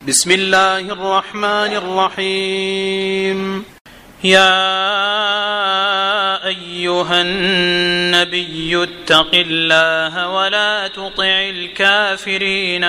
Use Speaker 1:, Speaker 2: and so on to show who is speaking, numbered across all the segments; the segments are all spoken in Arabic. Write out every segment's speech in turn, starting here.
Speaker 1: بسم الله الرحمن الرحيم. يا أيها النبي اتق الله ولا تطع الكافرين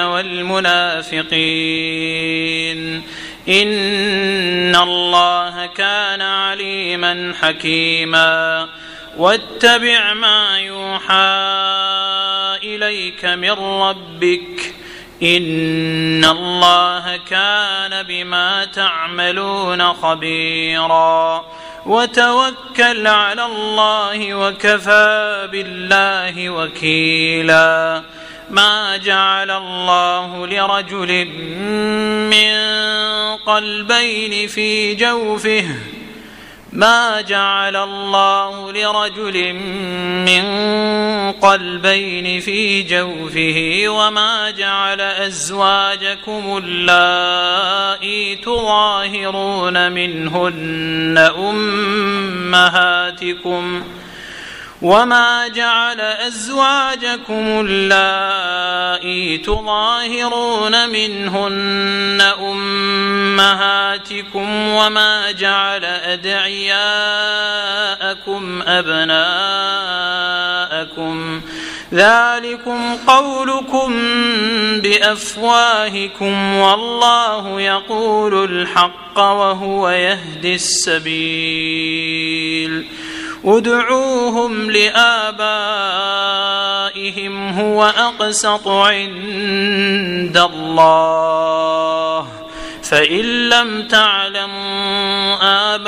Speaker 1: والمنافقين إن الله كان عليما حكيما. واتبع ما يوحى إليك من ربك إن الله كان بما تعملون خبيرا. وتوكل على الله وكفى بالله وكيلا. ما جعل الله لرجل من قلبين في جوفه وما جعل أزواجكم اللائي تظاهرون منهن أمهاتكم وما جعل أدعياءكم أبناءكم ذلكم قولكم بأفواهكم والله يقول الحق وهو يهدي السبيل. ادعوهم لآبائهم هو أقسط عند الله فإن لم تعلموا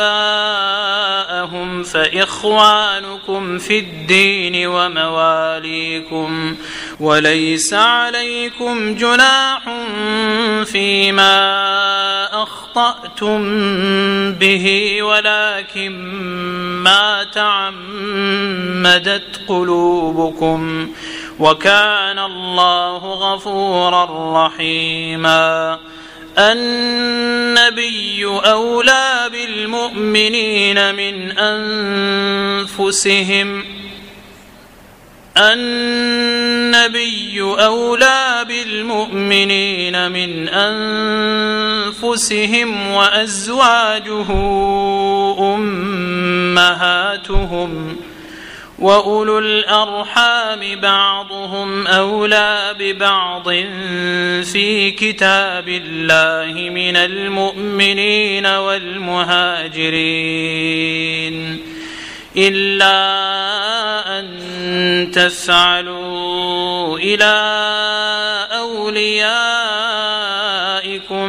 Speaker 1: آباءهم فإخوانكم في الدين ومواليكم وليس عليكم جناح فيما أخطأتم به ولكن ما تعمدت قلوبكم وكان الله غفورا رحيما. النبي أولى بالمؤمنين من أنفسهم وأزواجه أمهاتهم وأولو الأرحام بعضهم أولى ببعض في كتاب الله من المؤمنين والمهاجرين إلا أن تفعلوا إلى أوليائكم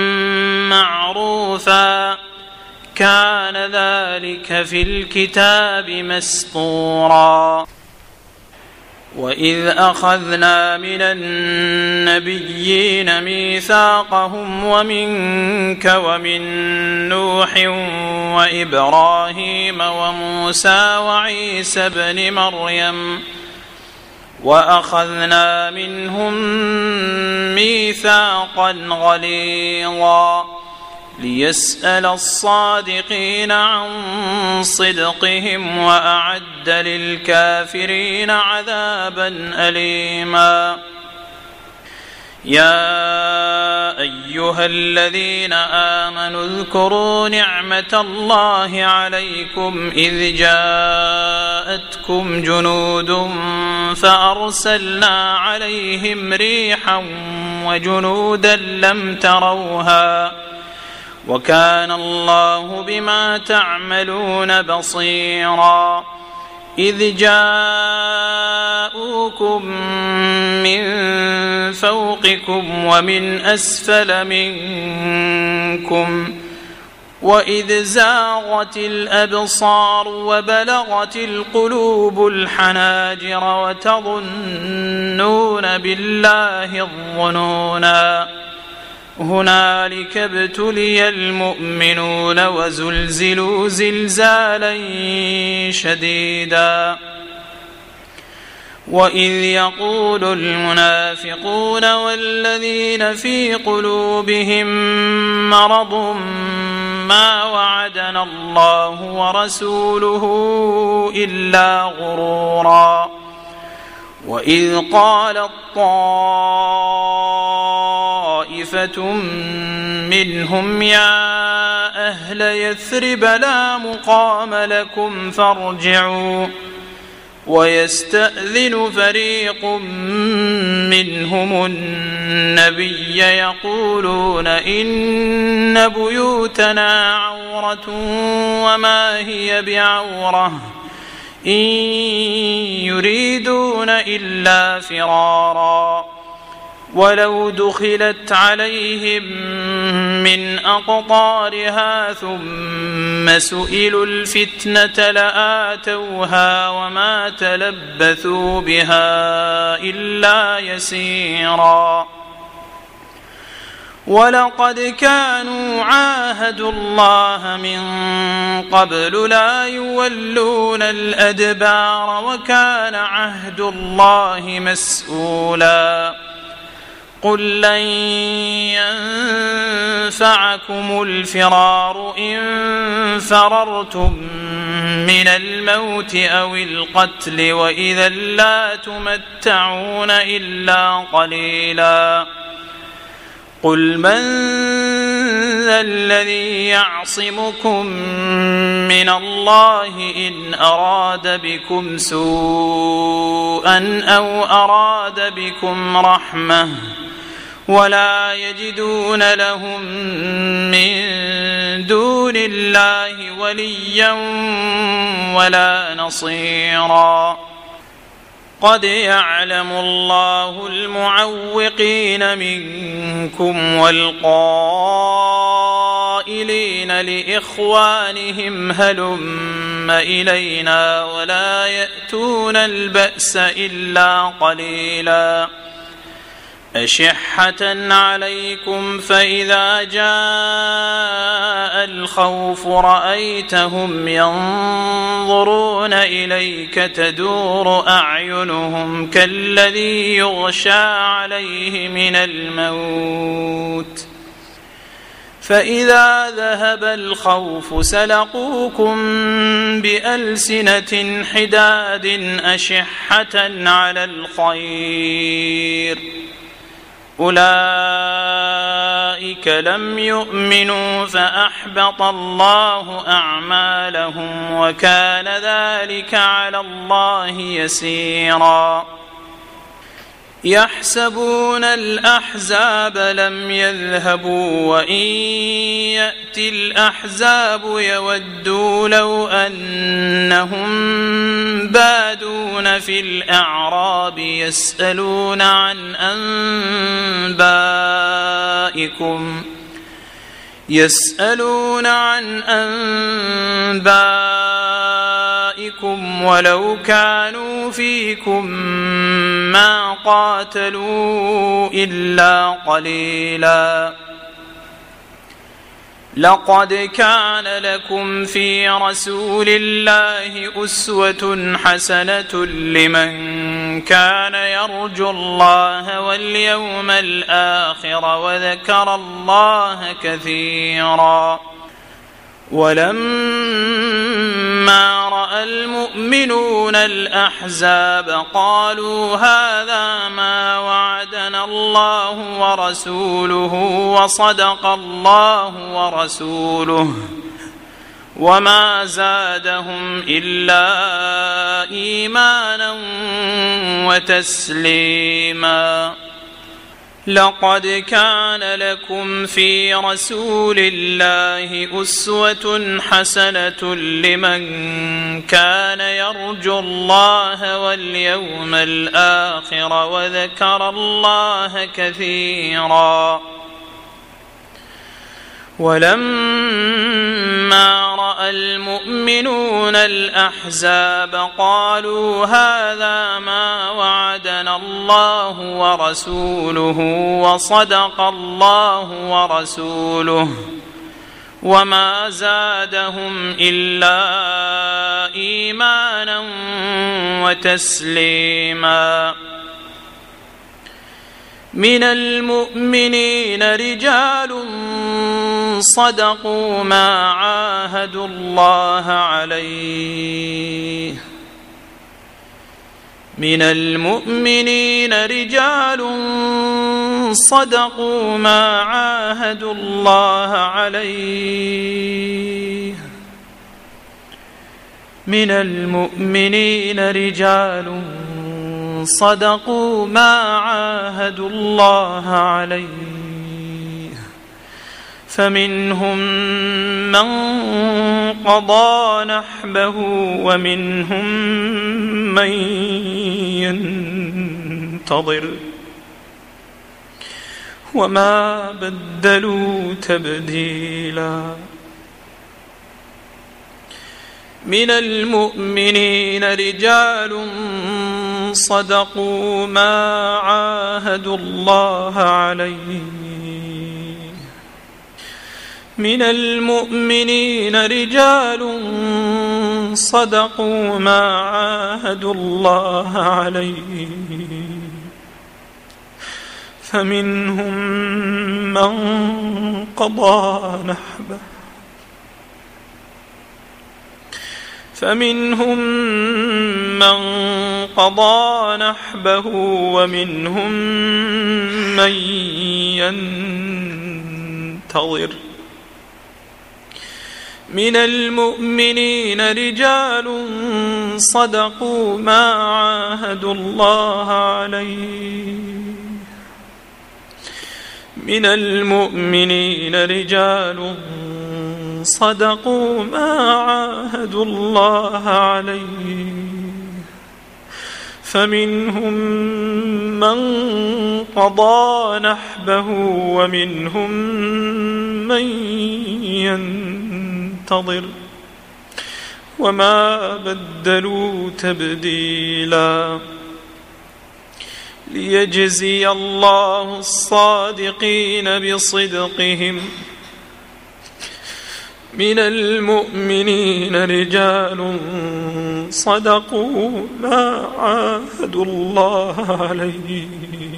Speaker 1: معروفا كان ذلك في الكتاب مسطورا. وإذ أخذنا من النبيين ميثاقهم ومنك ومن نوح وإبراهيم وموسى وعيسى بن مريم وأخذنا منهم ميثاقا غليظا ليسأل الصادقين عن صدقهم وأعد للكافرين عذابا أليما. يا أيها الذين آمنوا اذكروا نعمة الله عليكم إذ جاءتكم جنود فأرسلنا عليهم ريحا وجنودا لم تروها وكان الله بما تعملون بصيرا. إذ جاءوكم من فوقكم ومن أسفل منكم وإذ زاغت الأبصار وبلغت القلوب الحناجر وتظنون بالله الظنونا هنالك ابتلي المؤمنون وزلزلوا زلزالا شديدا. وإذ يقول المنافقون والذين في قلوبهم مرض ما وعدنا الله ورسوله إلا غرورا وإذ قالت طائفة منهم يا أهل يثرب لا مقام لكم فارجعوا ويستأذن فريق منهم النبي يقولون إن بيوتنا عورة وما هي بعورة إن يريدون إلا فرارا ولو دخلت عليهم من أقطارها ثم سئلوا الفتنة لآتوها وما تلبثوا بها إلا يسيرا ولقد كانوا عاهدوا الله من قبل لا يولون الأدبار وكان عهد الله مسؤولا قل لن ينفعكم الفرار إن فررتم من الموت أو القتل وإذا لا تمتعون إلا قليلا قل من ذا الذي يعصمكم من الله إن أراد بكم سوءا أو أراد بكم رحمة ولا يجدون لهم من دون الله وليا ولا نصيرا قد يعلم الله المعوقين منكم والقائلين لإخوانهم هلم إلينا ولا يأتون البأس إلا قليلا أشحة عليكم فإذا جاء الخوف رأيتهم ينظرون إليك تدور أعينهم كالذي يغشى عليه من الموت فإذا ذهب الخوف سلقوكم بألسنة حداد أشحة على الخير أولئك لم يؤمنوا فأحبط الله أعمالهم وكان ذلك على الله يسيرا يحسبون الأحزاب لم يذهبوا وإن يأتي الأحزاب يودوا لو أنهم بادون في الأعراب يسألون عن أنبائكم ولو كانوا فيكم ما قاتلوا إلا قليلا لقد كان لكم في رسول الله أسوة حسنة لمن كان يرجو الله واليوم الآخر وذكر الله كثيرا ولما رأى المؤمنون الأحزاب قالوا هذا ما وعدنا الله ورسوله وصدق الله ورسوله وما زادهم إلا إيمانا وتسليما لقد كان لكم في رسول الله أسوة حسنة لمن كان يرجو الله واليوم الآخر وذكر الله كثيرا ولما رأى المؤمنون الأحزاب قالوا هذا ما وعدنا الله ورسوله وصدق الله ورسوله وما زادهم إلا إيمانا وتسليما من المؤمنين رجال صدقوا ما عاهدوا الله عليه من المؤمنين رجال صدقوا ما عاهدوا الله عليه من المؤمنين رجال صدقوا ما عاهدوا الله عليه فمنهم من قضى نحبه ومنهم من ينتظر وما بدلوا تبديلا من المؤمنين رجال صدقوا ما عاهدوا الله عليه من المؤمنين رجال صدقوا ما عاهدوا الله عليه فمنهم من قضى نحبه ومنهم من ينتظر من المؤمنين رجال صدقوا ما عاهدوا الله عليه من المؤمنين رجال صدقوا ما عاهدوا الله عليه فمنهم من قضى نحبه ومنهم من ينتظر وما بدلوا تبديلا ليجزي الله الصادقين بصدقهم من المؤمنين رجال صدقوا ما عاهدوا الله عليه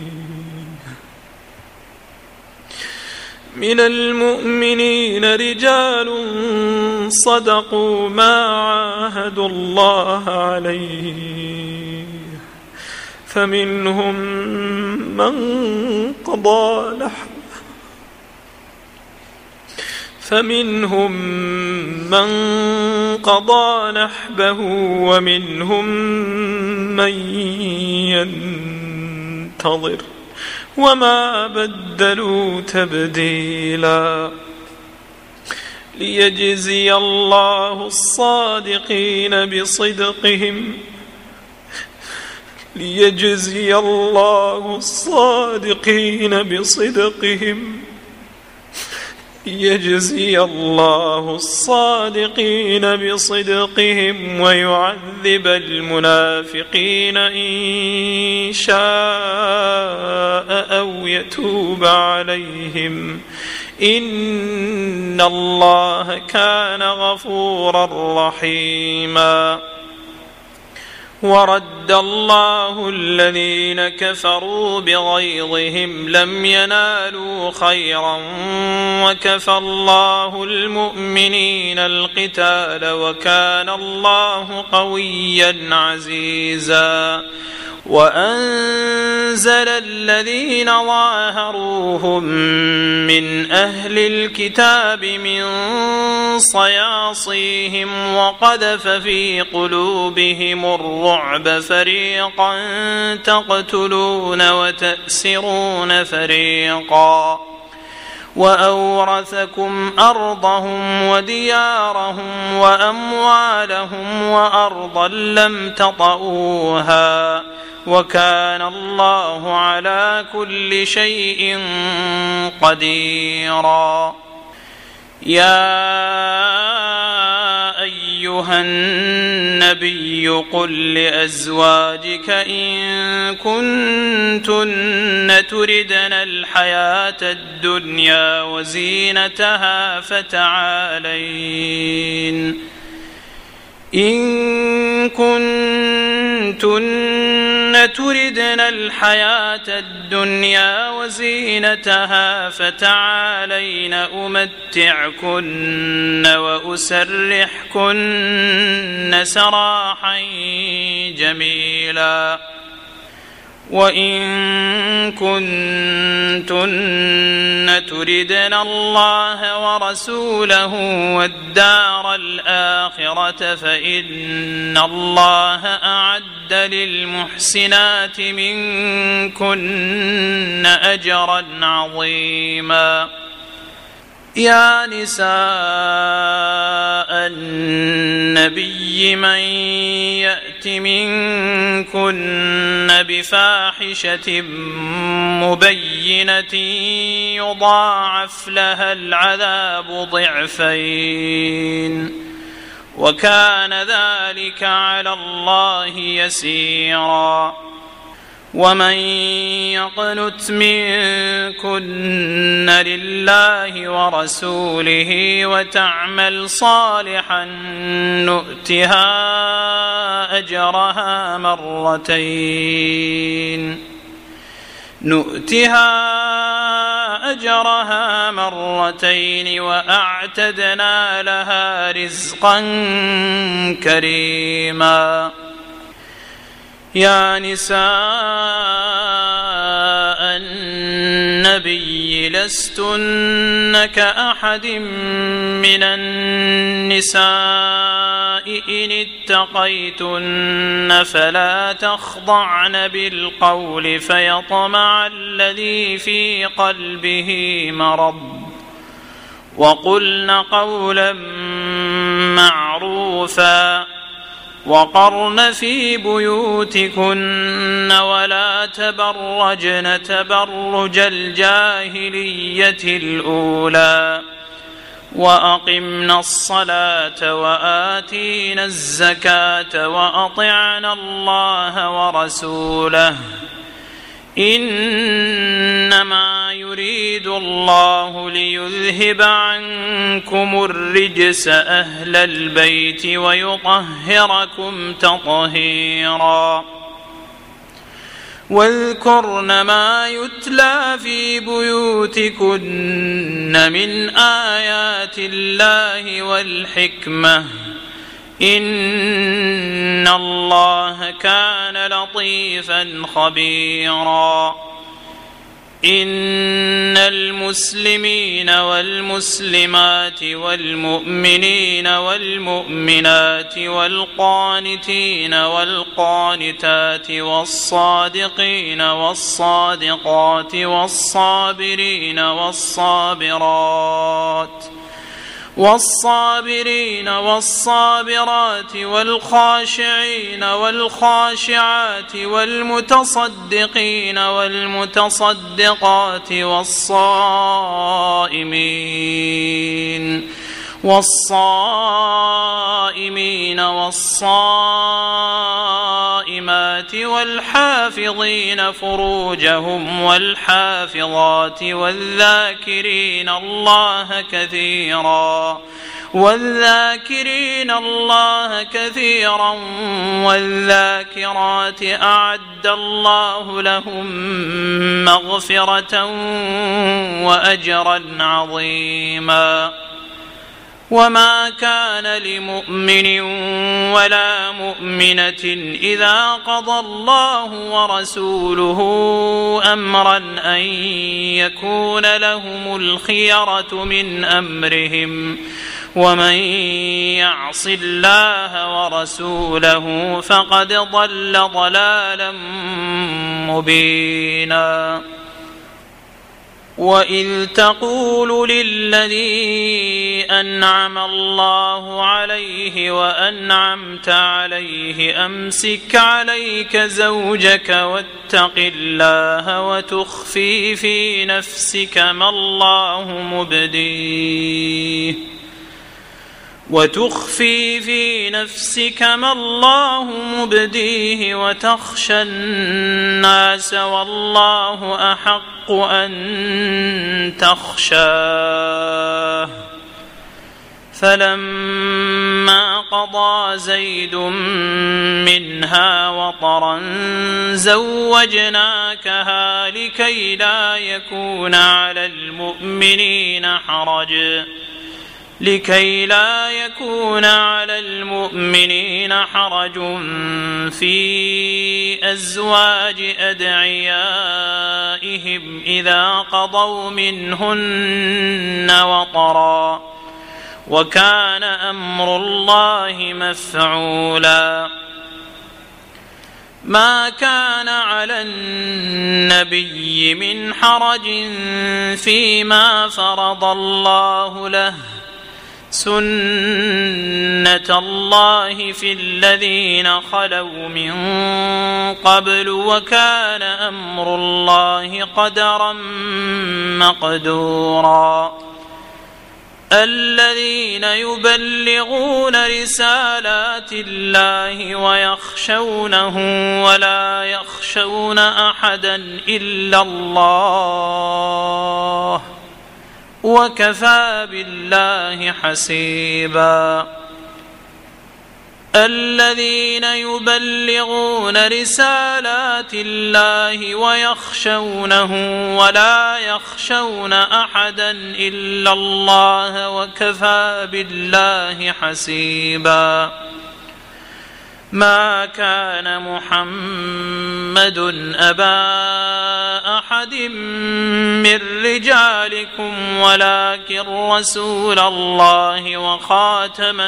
Speaker 1: من المؤمنين رجال صدقوا ما عاهدوا الله عليه فمنهم من قضى نحبه ومنهم من ينتظر وما بدلوا تبديلا ليجزي الله الصادقين بصدقهم ويعذب المنافقين إن شاء أو يتوب عليهم إن الله كان غفورا رحيما ورد الله الذين كفروا بغيظهم لم ينالوا خيرا وكفى الله المؤمنين القتال وكان الله قويا عزيزا وأنزل الذين ظاهروهم من أهل الكتاب من صياصيهم وقذف في قلوبهم الرعب فريقا تقتلون وتأسرون فريقا وأورثكم أرضهم وديارهم وأموالهم وأرضا لم تطئوها وكان الله على كل شيء قديرا يا أيها النبي قل لأزواجك إن كنتن تردن الحياة الدنيا وزينتها إن كنتن تردن الحياة الدنيا وزينتها فتعالين أمتعكن وأسرحكن سراحا جميلا وإن كنتن تردن الله ورسوله والدار الآخرة فإن الله أعد للمحسنات منكن أجرا عظيما يا نساء النبي من يأت منكن بفاحشة مبينة يضاعف لها العذاب ضعفين وكان ذلك على الله يسيرا ومن يقنت منكن لله ورسوله وتعمل صالحا نؤتها أجرها مرتين وأعتدنا لها رزقا كريما يا نساء النبي لستن كأحد من النساء إن اتقيتن فلا تخضعن بالقول فيطمع الذي في قلبه مرض وقلن قولا معروفا وقرن في بيوتكن ولا تبرجن تبرج الجاهلية الأولى وأقمنا الصلاة وآتينا الزكاة وأطعنا الله ورسوله إنما يريد الله ليذهب عنكم الرجس أهل البيت ويطهركم تطهيرا واذكرن ما يتلى في بيوتكن من آيات الله والحكمة إن الله كان لطيفا خبيرا إن المسلمين والمسلمات والمؤمنين والمؤمنات والقانتين والقانتات والصادقين والصادقات والصابرين والصابرات والخاشعين والخاشعات والمتصدقين والمتصدقات والصائمين والصائمات والحافظين فروجهم والحافظات والذاكرين الله كثيرا والذاكرات أعد الله لهم مغفرة وأجرا عظيما وما كان لمؤمن ولا مؤمنة إذا قضى الله ورسوله أمرا أن يكون لهم الخيرة من أمرهم ومن يعص الله ورسوله فقد ضل ضلالا مبينا وإذ تقول للذي أنعم الله عليه وأنعمت عليه أمسك عليك زوجك واتق الله وتخفي في نفسك ما الله مبديه وتخشى الناس والله أحق أن تخشاه فلما قضى زيد منها وطرا زوجناكها لكي لا يكون على المؤمنين حرج في أزواج أدعيائهم إذا قضوا منهن وطرا وكان أمر الله مفعولا ما كان على النبي من حرج فيما فرض الله له سنة الله في الذين خلوا من قبل وكان أمر الله قدرا مقدورا الذين يبلغون رسالات الله ويخشونه ولا يخشون أحدا إلا الله وكفى بالله حسيبا الذين يبلغون رسالات الله ويخشونه ولا يخشون أحدا إلا الله وكفى بالله حسيبا ما كان محمد أبا أحد من رجالكم ولكن رسول الله وخاتم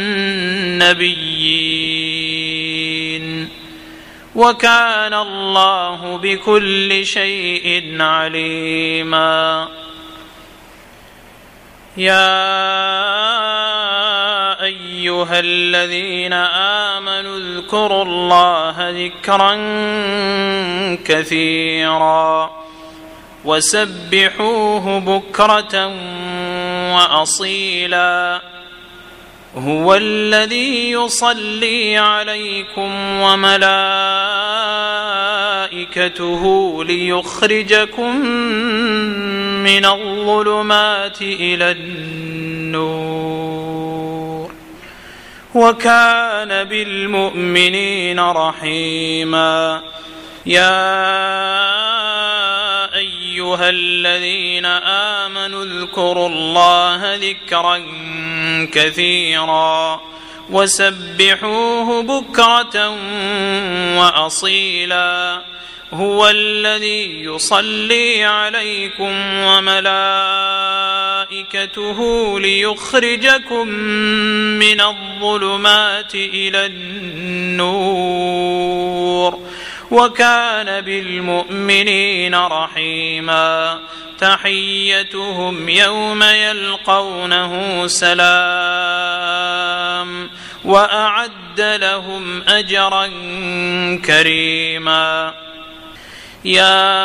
Speaker 1: النبيين وكان الله بكل شيء عليما يا أيها الذين آمنوا اذكروا الله ذكرا كثيرا وسبحوه بكرة وأصيلا هو الذي يصلي عليكم وملائكته ليخرجكم من الظلمات إلى النور وكان بالمؤمنين رحيما يا أيها الذين آمنوا اذكروا الله ذكرا كثيرا وسبحوه بكرة وأصيلا هو الذي يصلي عليكم وملائكته ليخرجكم من الظلمات إلى النور وكان بالمؤمنين رحيما تحيتهم يوم يلقونه سلام وأعد لهم أجرا كريما يا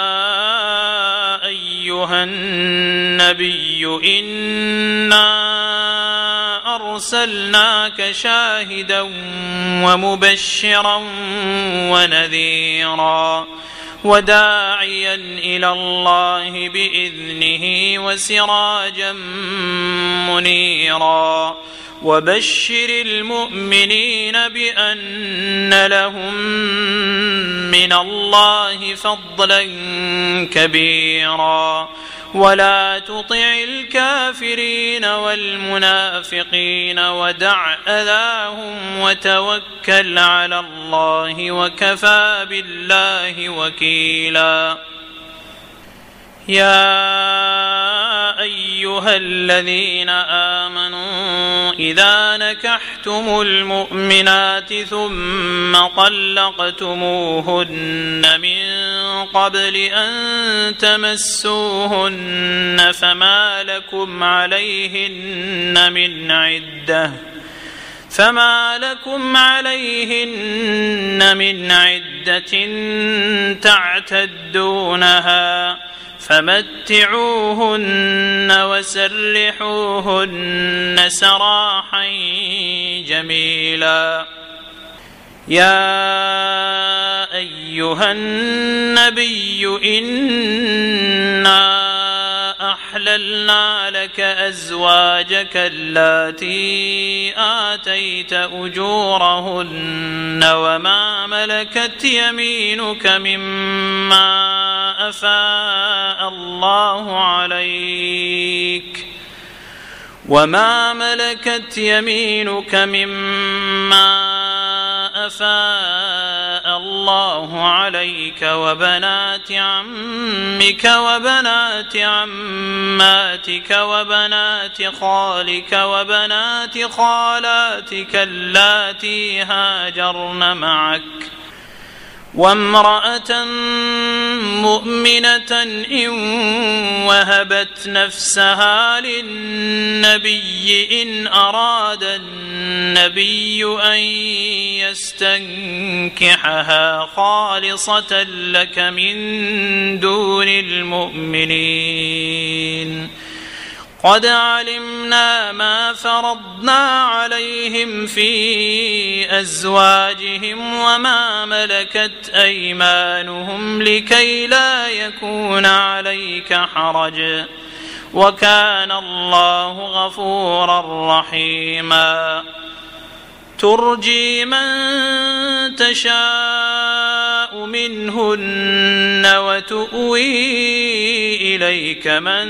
Speaker 1: أيها النبي إنا أرسلناك شاهدا ومبشرا ونذيرا وداعيا إلى الله بإذنه وسراجا منيرا وبشر المؤمنين بأن لهم من الله فضلا كبيرا ولا تطع الكافرين والمنافقين ودع أذاهم وتوكل على الله وكفى بالله وكيلا يا أيها الذين آمنوا إذا نكحتم المؤمنات ثم طلقتموهن من قبل أن تمسوهن فما لكم عليهن من عدة تعتدونها فمتعوهن وسرحوهن سراحا جميلا يا أيها النبي إنا أحللنا لك أزواجك اللاتي آتيت أجورهن وما ملكت يمينك مما أفاء الله عليك وبنات عمك وبنات عماتك وبنات خالك وبنات خالاتك اللاتي هاجرن معك وامرأة مؤمنة إن وهبت نفسها للنبي إن أراد النبي أن يستنكحها خالصة لك من دون المؤمنين قد علمنا ما فرضنا عليهم في أزواجهم وما ملكت أيمانهم لكي لا يكون عليك حرج وكان الله غفورا رحيما ترجي من تشاء منهن وتؤوي إليك من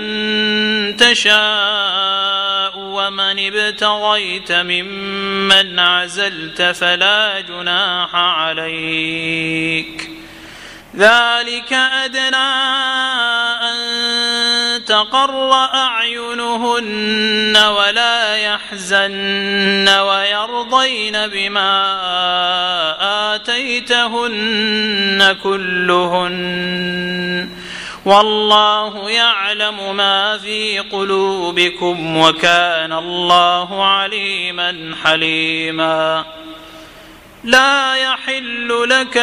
Speaker 1: تشاء ومن ابتغيت ممن عزلت فلا جناح عليك ذلك أدنى أن تقر أعينهن ولا يحزن ويرضين بما آتيتهن كلهن والله يعلم ما في قلوبكم وكان الله عليما حليما لا يحل لك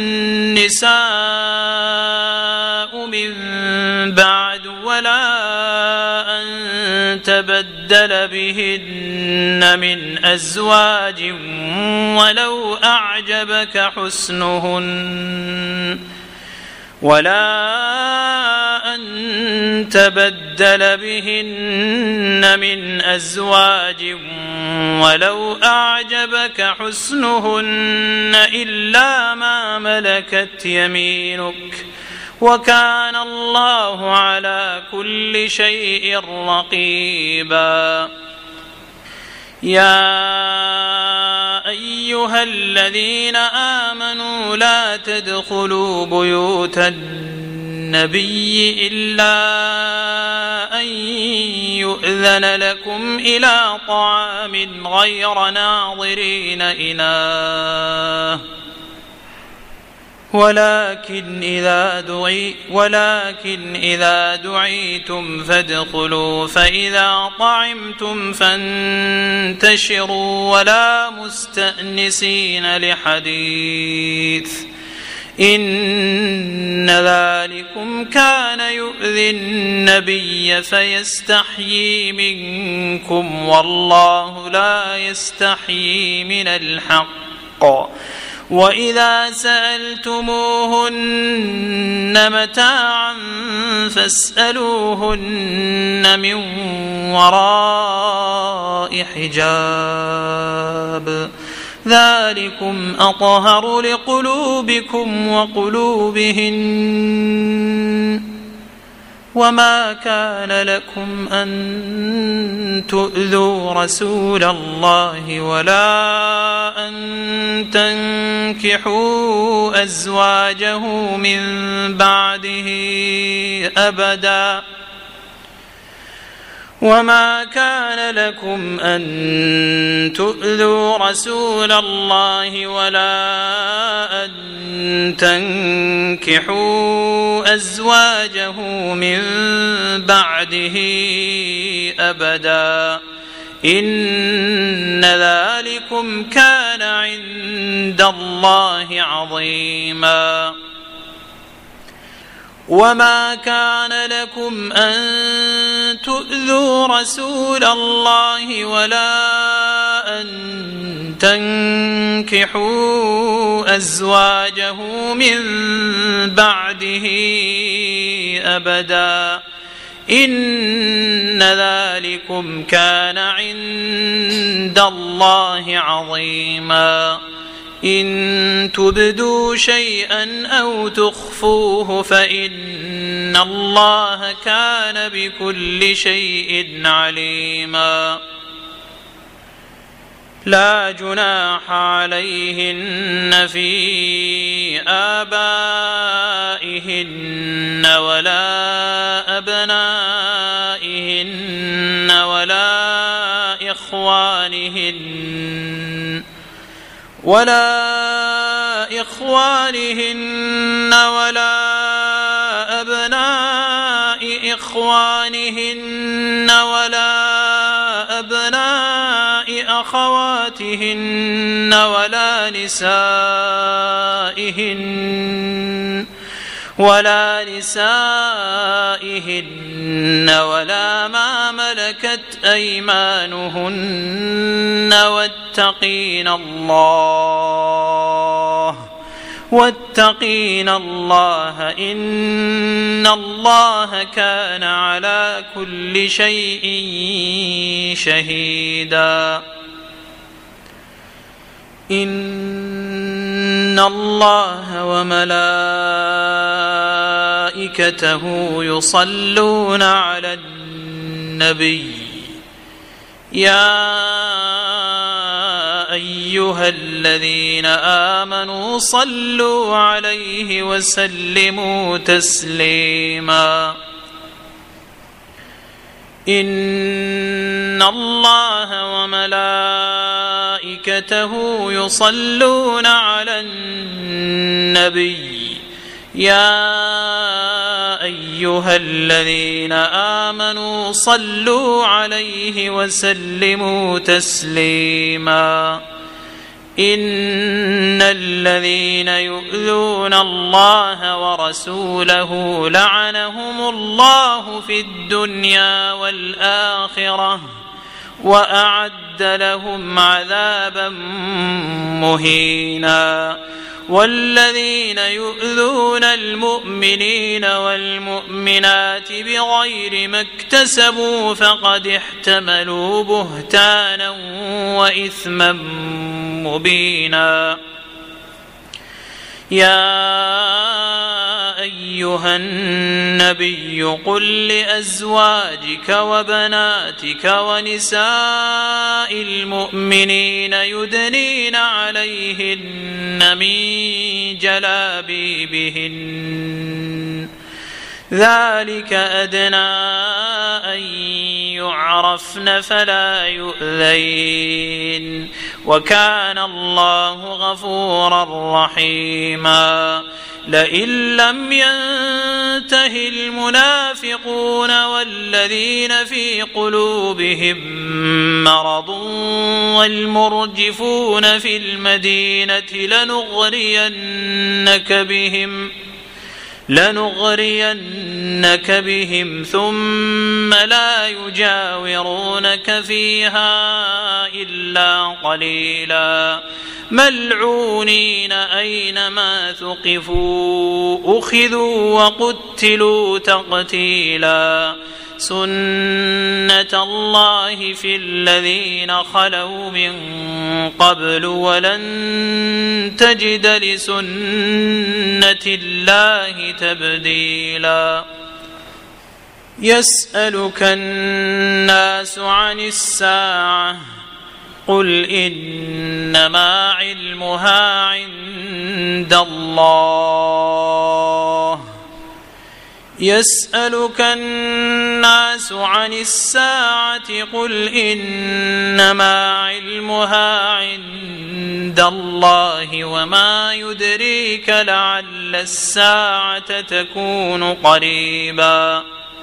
Speaker 1: النساء من بعد ولا أن تبدل بهن من أزواج ولو أعجبك حسنهن ولا أن تبدل بهن من أزواج ولو أعجبك حسنهن إلا ما ملكت يمينك وكان الله على كل شيء رقيبا يا أيها الذين آمنوا لا تدخلوا بيوت النبي إلا أن يؤذن لكم إلى طعام غير ناظرين إناه ولكن إذا دعيتم فادخلوا فإذا طعمتم فانتشروا ولا مستأنسين لحديث إن ذلكم كان يؤذي النبي فيستحيي منكم والله لا يستحيي من الحق وإذا سألتموهن متاعا فاسألوهن من وراء حجاب ذلكم أطهر لقلوبكم وقلوبهن وما كان لكم أن تؤذوا رسول الله ولا أن تنكحوا أزواجه من بعده أبدا وما كان لكم أن تؤذوا رسول الله ولا أن تنكحوا أزواجه من بعده أبدا إن ذلكم كان عند الله عظيما وما كان لكم أن تؤذوا رسول الله ولا أن تنكحوا أزواجه من بعده أبدا إن ذلكم كان عند الله عظيما إن تبدوا شيئا أو تخفوه فإن الله كان بكل شيء عليما لا جناح عليهن في آبائهن ولا أبنائهن ولا إخوانهن ولا أبناء إخوانهن ولا أبناء أخواتهن ولا نسائهن ولا ما ملكت أيمانهن واتقين الله إن الله كان على كل شيء شهيدا إن الله وملائكته يصلون على النبي يا أيها الذين آمنوا صلوا عليه وسلموا تسليما إن الله وملائكته يصلون على النبي يا أيها الذين آمنوا صلوا عليه وسلموا تسليما إن الذين يؤذون الله ورسوله لعنهم الله في الدنيا والآخرة وأعد لهم عذابا مهينا والذين يؤذون المؤمنين والمؤمنات بغير ما اكتسبوا فقد احتملوا بهتانا وإثما مبينا يا أيها النبي قل لأزواجك وبناتك ونساء المؤمنين يدنين عليهن من جلابيبهن ذلك أدنى أن يعرفن فلا يؤذين وكان الله غفورا رحيما لئن لم ينته المنافقون والذين في قلوبهم مرض والمرجفون في المدينة لنغرينك بهم ثم لا يجاورونك فيها إلا قليلا ملعونين أينما ثقفوا أخذوا وقتلوا تقتيلا سنة الله في الذين خلوا من قبل ولن تجد لسنة الله تبديلا يسألك الناس عن الساعة قل إنما علمها عند الله يسألك الناس عن الساعة قل إنما علمها عند الله وما يدريك لعل الساعة تكون قريبا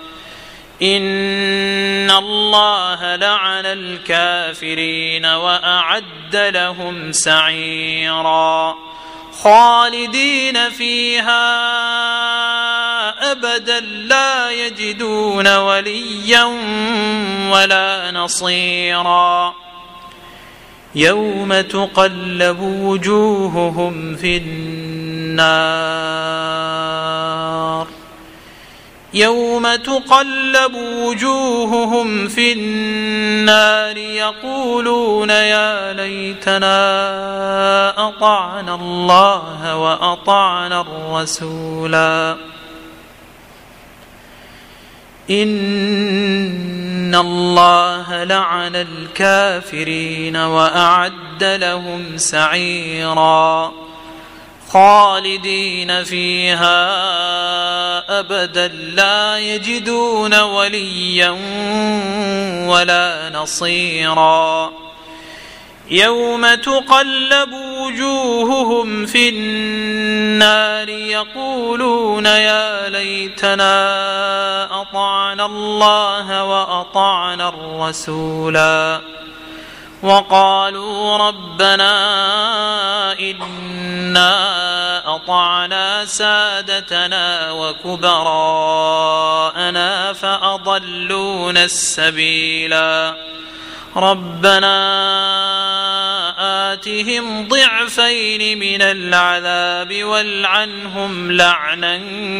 Speaker 1: إن الله لعن الكافرين وأعد لهم سعيرا خالدين فيها أبدا لا يجدون وليا ولا نصيرا يوم تقلب وجوههم في النار يوم تقلب وجوههم في النار يقولون يا ليتنا أطعنا الله وأطعنا الرسولا إن الله لعن الكافرين وأعد لهم سعيرا خالدين فيها أبدا لا يجدون وليا ولا نصيرا يوم تقلب وجوههم في النار يقولون يا ليتنا أطعنا الله وأطعنا الرسولا وقالوا ربنا إنا أطعنا سادتنا وكبراءنا فأضلونا السبيلا ربنا آتهم ضعفين من العذاب والعنهم لعنا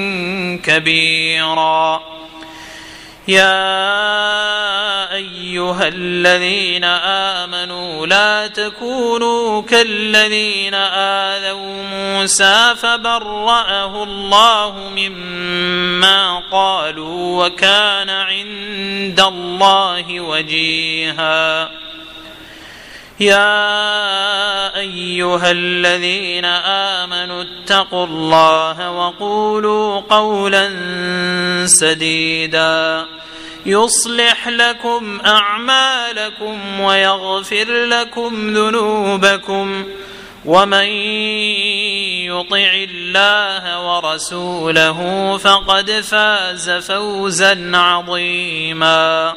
Speaker 1: كبيرا يا أيها الذين آمنوا لا تكونوا كالذين آذوا موسى فبرأه الله مما قالوا وكان عند الله وجيها يا أيها الذين آمنوا اتقوا الله وقولوا قولا سديدا يصلح لكم أعمالكم ويغفر لكم ذنوبكم ومن يطع الله ورسوله فقد فاز فوزا عظيما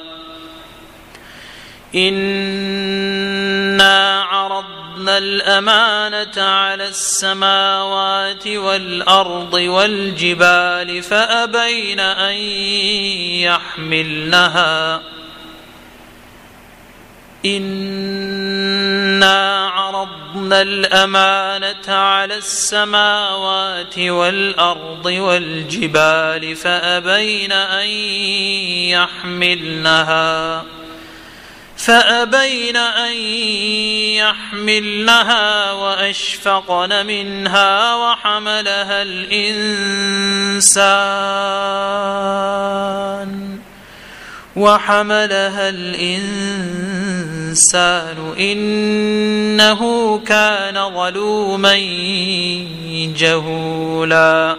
Speaker 1: إنا عرضنا الأمانة على السماوات والأرض والجبال فأبين أن يحملنها إنا عرضنا الأمانة على السماوات والأرض والجبال فأبين أن يحملنها وأشفقن منها وحملها الإنسان إنه كان ظلوما جهولا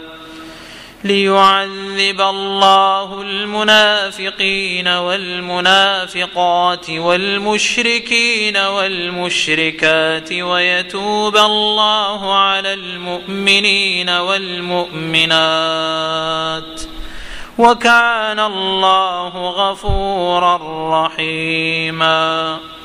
Speaker 1: ليعذب الله المنافقين والمنافقات والمشركين والمشركات ويتوب الله على المؤمنين والمؤمنات وكان الله غفورا رحيما